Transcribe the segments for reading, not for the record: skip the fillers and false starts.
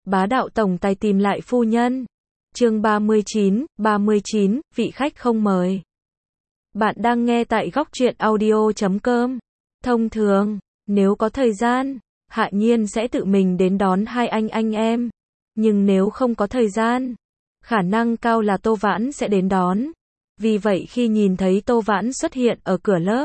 Bá đạo tổng tài tìm lại phu nhân. Chương 39, vị khách không mời. Bạn đang nghe tại góc truyện audio.com. Thông thường, nếu có thời gian, Hạ Nhiên sẽ tự mình đến đón hai anh em. Nhưng nếu không có thời gian, khả năng cao là Tô Vãn sẽ đến đón. Vì vậy khi nhìn thấy Tô Vãn xuất hiện ở cửa lớp,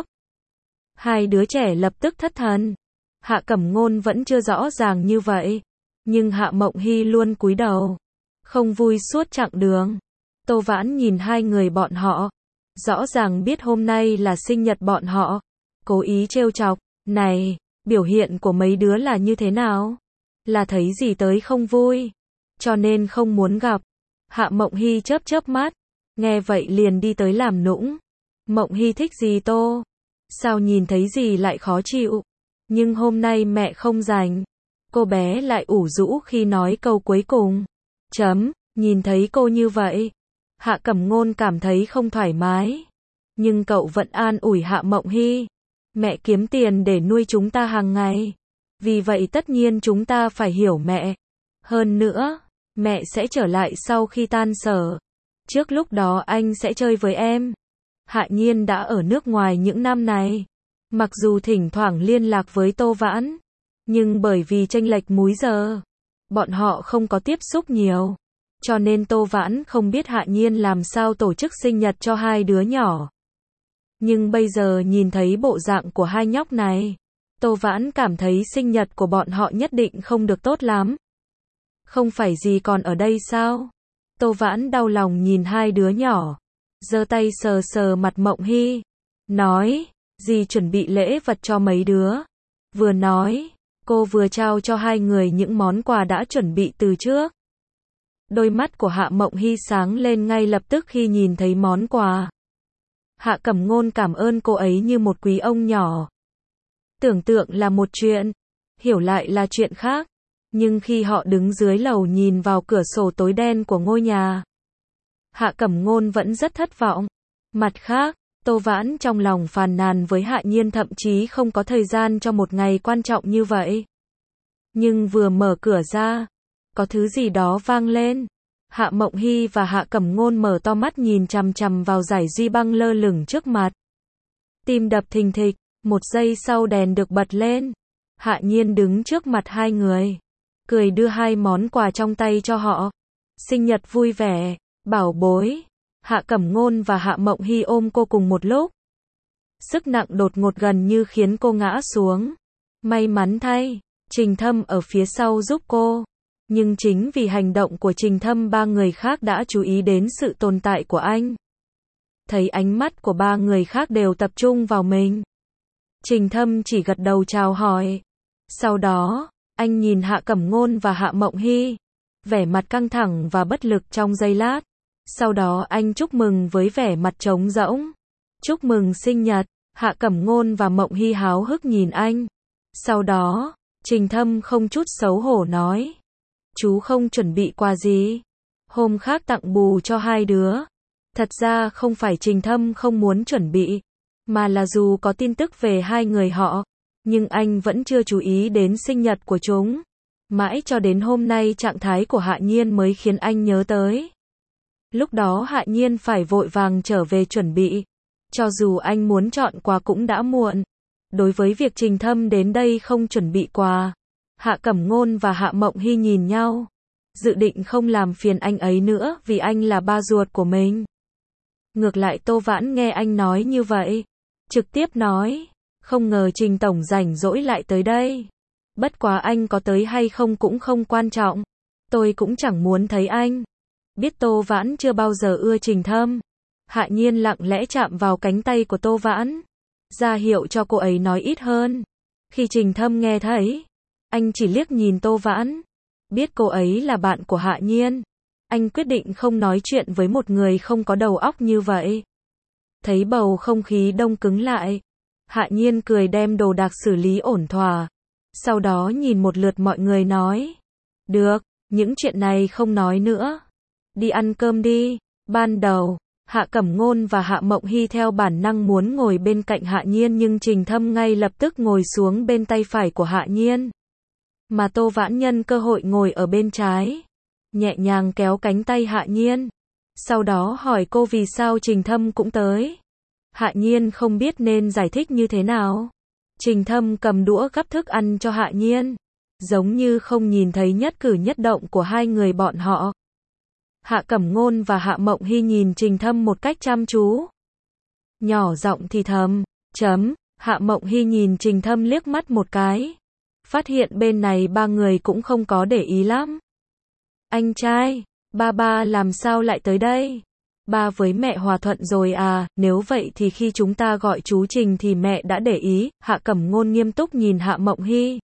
hai đứa trẻ lập tức thất thần. Hạ Cẩm Ngôn vẫn chưa rõ ràng như vậy, nhưng Hạ Mộng Hy luôn cúi đầu, không vui suốt chặng đường. Tô Vãn nhìn hai người bọn họ, rõ ràng biết hôm nay là sinh nhật bọn họ, cố ý trêu chọc. Này, biểu hiện của mấy đứa là như thế nào? Là thấy gì tới không vui, cho nên không muốn gặp. Hạ Mộng Hy chớp mắt, nghe vậy liền đi tới làm nũng. Mộng Hy thích gì Tô? Sao nhìn thấy gì lại khó chịu? Nhưng hôm nay mẹ không rảnh. Cô bé lại ủ rũ khi nói câu cuối cùng. Nhìn thấy cô như vậy, Hạ Cẩm Ngôn cảm thấy không thoải mái. Nhưng cậu vẫn an ủi Hạ Mộng Hy. Mẹ kiếm tiền để nuôi chúng ta hàng ngày. Vì vậy tất nhiên chúng ta phải hiểu mẹ. Hơn nữa, mẹ sẽ trở lại sau khi tan sở. Trước lúc đó anh sẽ chơi với em. Hạ Nhiên đã ở nước ngoài những năm này. Mặc dù thỉnh thoảng liên lạc với Tô Vãn, nhưng bởi vì chênh lệch múi giờ, bọn họ không có tiếp xúc nhiều. Cho nên Tô Vãn không biết Hạ Nhiên làm sao tổ chức sinh nhật cho hai đứa nhỏ. Nhưng bây giờ nhìn thấy bộ dạng của hai nhóc này, Tô Vãn cảm thấy sinh nhật của bọn họ nhất định không được tốt lắm. Không phải gì còn ở đây sao? Tô Vãn đau lòng nhìn hai đứa nhỏ, giơ tay sờ sờ mặt Mộng Hy, nói, dì chuẩn bị lễ vật cho mấy đứa. Vừa nói, cô vừa trao cho hai người những món quà đã chuẩn bị từ trước. Đôi mắt của Hạ Mộng Hy sáng lên ngay lập tức khi nhìn thấy món quà. Hạ Cẩm Ngôn cảm ơn cô ấy như một quý ông nhỏ. Tưởng tượng là một chuyện, hiểu lại là chuyện khác. Nhưng khi họ đứng dưới lầu nhìn vào cửa sổ tối đen của ngôi nhà, Hạ Cẩm Ngôn vẫn rất thất vọng. Mặt khác, Tô Vãn trong lòng phàn nàn với Hạ Nhiên thậm chí không có thời gian cho một ngày quan trọng như vậy. Nhưng vừa mở cửa ra, có thứ gì đó vang lên. Hạ Mộng Hy và Hạ Cẩm Ngôn mở to mắt nhìn chằm chằm vào dải duy băng lơ lửng trước mặt. Tim đập thình thịch, một giây sau đèn được bật lên. Hạ Nhiên đứng trước mặt hai người, cười đưa hai món quà trong tay cho họ. Sinh nhật vui vẻ, bảo bối. Hạ Cẩm Ngôn và Hạ Mộng Hy ôm cô cùng một lúc. Sức nặng đột ngột gần như khiến cô ngã xuống. May mắn thay, Trình Thâm ở phía sau giúp cô. Nhưng chính vì hành động của Trình Thâm ba người khác đã chú ý đến sự tồn tại của anh. Thấy ánh mắt của ba người khác đều tập trung vào mình, Trình Thâm chỉ gật đầu chào hỏi. Sau đó, anh nhìn Hạ Cẩm Ngôn và Hạ Mộng Hy, vẻ mặt căng thẳng và bất lực trong giây lát. Sau đó anh chúc mừng với vẻ mặt trống rỗng. Chúc mừng sinh nhật. Hạ Cẩm Ngôn và Mộng Hy háo hức nhìn anh. Sau đó, Trình Thâm không chút xấu hổ nói, chú không chuẩn bị quà gì, hôm khác tặng bù cho hai đứa. Thật ra không phải Trình Thâm không muốn chuẩn bị, mà là dù có tin tức về hai người họ, nhưng anh vẫn chưa chú ý đến sinh nhật của chúng. Mãi cho đến hôm nay trạng thái của Hạ Nhiên mới khiến anh nhớ tới. Lúc đó Hạ Nhiên phải vội vàng trở về chuẩn bị. Cho dù anh muốn chọn quà cũng đã muộn. Đối với việc Trình Thâm đến đây không chuẩn bị quà, Hạ Cẩm Ngôn và Hạ Mộng Hy nhìn nhau, dự định không làm phiền anh ấy nữa vì anh là ba ruột của mình. Ngược lại Tô Vãn nghe anh nói như vậy, trực tiếp nói, không ngờ Trình Tổng rảnh rỗi lại tới đây. Bất quá anh có tới hay không cũng không quan trọng, tôi cũng chẳng muốn thấy anh. Biết Tô Vãn chưa bao giờ ưa Trình Thâm, Hạ Nhiên lặng lẽ chạm vào cánh tay của Tô Vãn, ra hiệu cho cô ấy nói ít hơn. Khi Trình Thâm nghe thấy, anh chỉ liếc nhìn Tô Vãn, biết cô ấy là bạn của Hạ Nhiên. Anh quyết định không nói chuyện với một người không có đầu óc như vậy. Thấy bầu không khí đông cứng lại, Hạ Nhiên cười đem đồ đạc xử lý ổn thỏa. Sau đó nhìn một lượt mọi người nói, được, những chuyện này không nói nữa. Đi ăn cơm đi. Ban đầu, Hạ Cẩm Ngôn và Hạ Mộng Hy theo bản năng muốn ngồi bên cạnh Hạ Nhiên nhưng Trình Thâm ngay lập tức ngồi xuống bên tay phải của Hạ Nhiên. mà Tô Vãn nhân cơ hội ngồi ở bên trái, nhẹ nhàng kéo cánh tay Hạ Nhiên. Sau đó hỏi cô vì sao Trình Thâm cũng tới. Hạ Nhiên không biết nên giải thích như thế nào. Trình Thâm cầm đũa gắp thức ăn cho Hạ Nhiên, giống như không nhìn thấy nhất cử nhất động của hai người bọn họ. Hạ Cẩm Ngôn và Hạ Mộng Hy nhìn Trình Thâm một cách chăm chú. Nhỏ giọng thì thầm, Hạ Mộng Hy nhìn Trình Thâm liếc mắt một cái. Phát hiện bên này ba người cũng không có để ý lắm. Anh trai, ba làm sao lại tới đây? Ba với mẹ hòa thuận rồi à, nếu vậy thì khi chúng ta gọi chú Trình thì mẹ đã để ý. Hạ Cẩm Ngôn nghiêm túc nhìn Hạ Mộng Hy.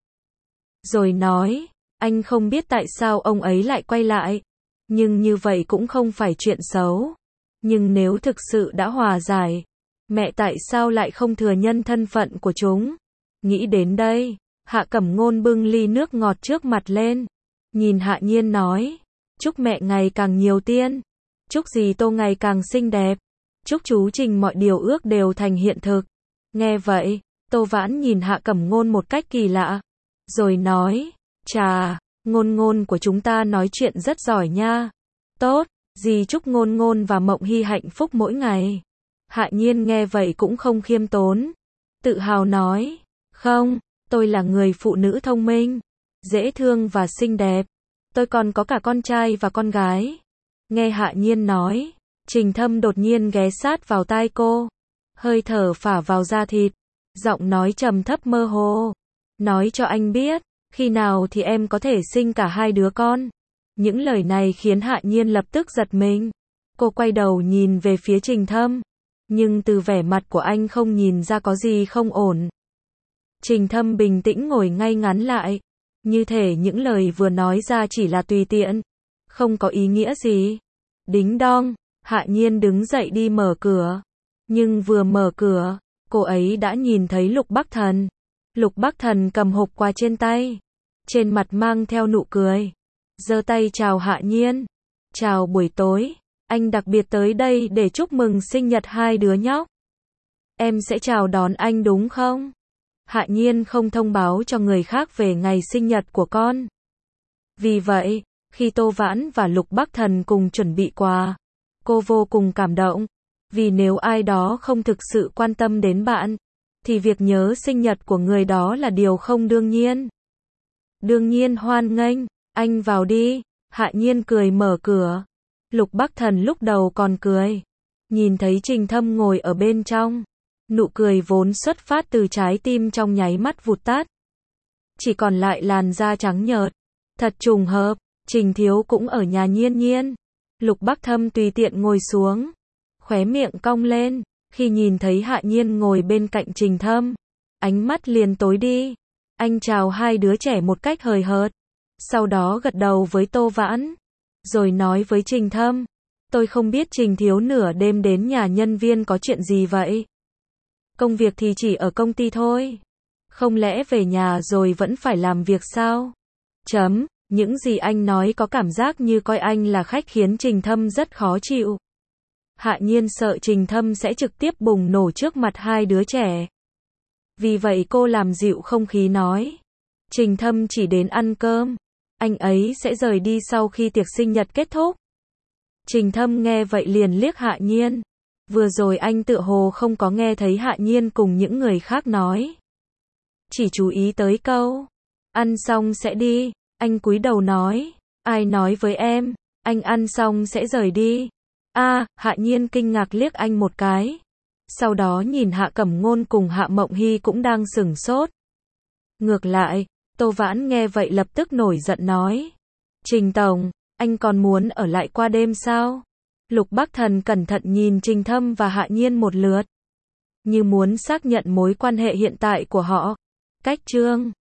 Rồi nói, anh không biết tại sao ông ấy lại quay lại. Nhưng như vậy cũng không phải chuyện xấu. Nhưng nếu thực sự đã hòa giải, mẹ tại sao lại không thừa nhận thân phận của chúng? Nghĩ đến đây, Hạ Cẩm Ngôn bưng ly nước ngọt trước mặt lên. Nhìn Hạ Nhiên nói, chúc mẹ ngày càng nhiều tiền. Chúc dì Tô ngày càng xinh đẹp. Chúc chú Trình mọi điều ước đều thành hiện thực. Nghe vậy, Tô Vãn nhìn Hạ Cẩm Ngôn một cách kỳ lạ. Rồi nói, chà, Ngôn của chúng ta nói chuyện rất giỏi nha. Tốt, dì chúc Ngôn và Mộng Hy hạnh phúc mỗi ngày. Hạ Nhiên nghe vậy cũng không khiêm tốn. Tự hào nói, không, tôi là người phụ nữ thông minh, dễ thương và xinh đẹp. Tôi còn có cả con trai và con gái. Nghe Hạ Nhiên nói, Trình Thâm đột nhiên ghé sát vào tai cô. Hơi thở phả vào da thịt. Giọng nói trầm thấp mơ hồ. Nói cho anh biết, khi nào thì em có thể sinh cả hai đứa con. Những lời này khiến Hạ Nhiên lập tức giật mình. Cô quay đầu nhìn về phía Trình Thâm. Nhưng từ vẻ mặt của anh không nhìn ra có gì không ổn. Trình Thâm bình tĩnh ngồi ngay ngắn lại. Như thể những lời vừa nói ra chỉ là tùy tiện. Không có ý nghĩa gì. Đính đong, Hạ Nhiên đứng dậy đi mở cửa. Nhưng vừa mở cửa, cô ấy đã nhìn thấy Lục Bắc Thần. Lục Bắc Thần cầm hộp quà trên tay. Trên mặt mang theo nụ cười. Giơ tay chào Hạ Nhiên. Chào buổi tối. Anh đặc biệt tới đây để chúc mừng sinh nhật hai đứa nhóc. Em sẽ chào đón anh đúng không? Hạ Nhiên không thông báo cho người khác về ngày sinh nhật của con. Vì vậy, khi Tô Vãn và Lục Bắc Thần cùng chuẩn bị quà, cô vô cùng cảm động. Vì nếu ai đó không thực sự quan tâm đến bạn, thì việc nhớ sinh nhật của người đó là điều không đương nhiên. Đương nhiên hoan nghênh, anh vào đi. Hạ Nhiên cười mở cửa. Lục Bắc Thần lúc đầu còn cười. Nhìn thấy Trình Thâm ngồi ở bên trong. Nụ cười vốn xuất phát từ trái tim trong nháy mắt vụt tắt. Chỉ còn lại làn da trắng nhợt. Thật trùng hợp, Trình Thiếu cũng ở nhà Nhiên Nhiên. Lục Bắc Thâm tùy tiện ngồi xuống. Khóe miệng cong lên. Khi nhìn thấy Hạ Nhiên ngồi bên cạnh Trình Thâm, ánh mắt liền tối đi. Anh chào hai đứa trẻ một cách hời hợt. Sau đó gật đầu với Tô Vãn. Rồi nói với Trình Thâm. Tôi không biết Trình Thiếu nửa đêm đến nhà nhân viên có chuyện gì vậy? Công việc thì chỉ ở công ty thôi. Không lẽ về nhà rồi vẫn phải làm việc sao? Những gì anh nói có cảm giác như coi anh là khách khiến Trình Thâm rất khó chịu. Hạ Nhiên sợ Trình Thâm sẽ trực tiếp bùng nổ trước mặt hai đứa trẻ. Vì vậy cô làm dịu không khí nói. Trình Thâm chỉ đến ăn cơm. Anh ấy sẽ rời đi sau khi tiệc sinh nhật kết thúc. Trình Thâm nghe vậy liền liếc Hạ Nhiên. Vừa rồi anh tựa hồ không có nghe thấy Hạ Nhiên cùng những người khác nói. Chỉ chú ý tới câu. Ăn xong sẽ đi. Anh cúi đầu nói. Ai nói với em, anh ăn xong sẽ rời đi. Hạ Nhiên kinh ngạc liếc anh một cái. Sau đó nhìn Hạ Cẩm Ngôn cùng Hạ Mộng Hy cũng đang sửng sốt. Ngược lại, Tô Vãn nghe vậy lập tức nổi giận nói. Trình Tổng, anh còn muốn ở lại qua đêm sao? Lục Bắc Thần cẩn thận nhìn Trình Thâm và Hạ Nhiên một lượt. Như muốn xác nhận mối quan hệ hiện tại của họ. Cách chương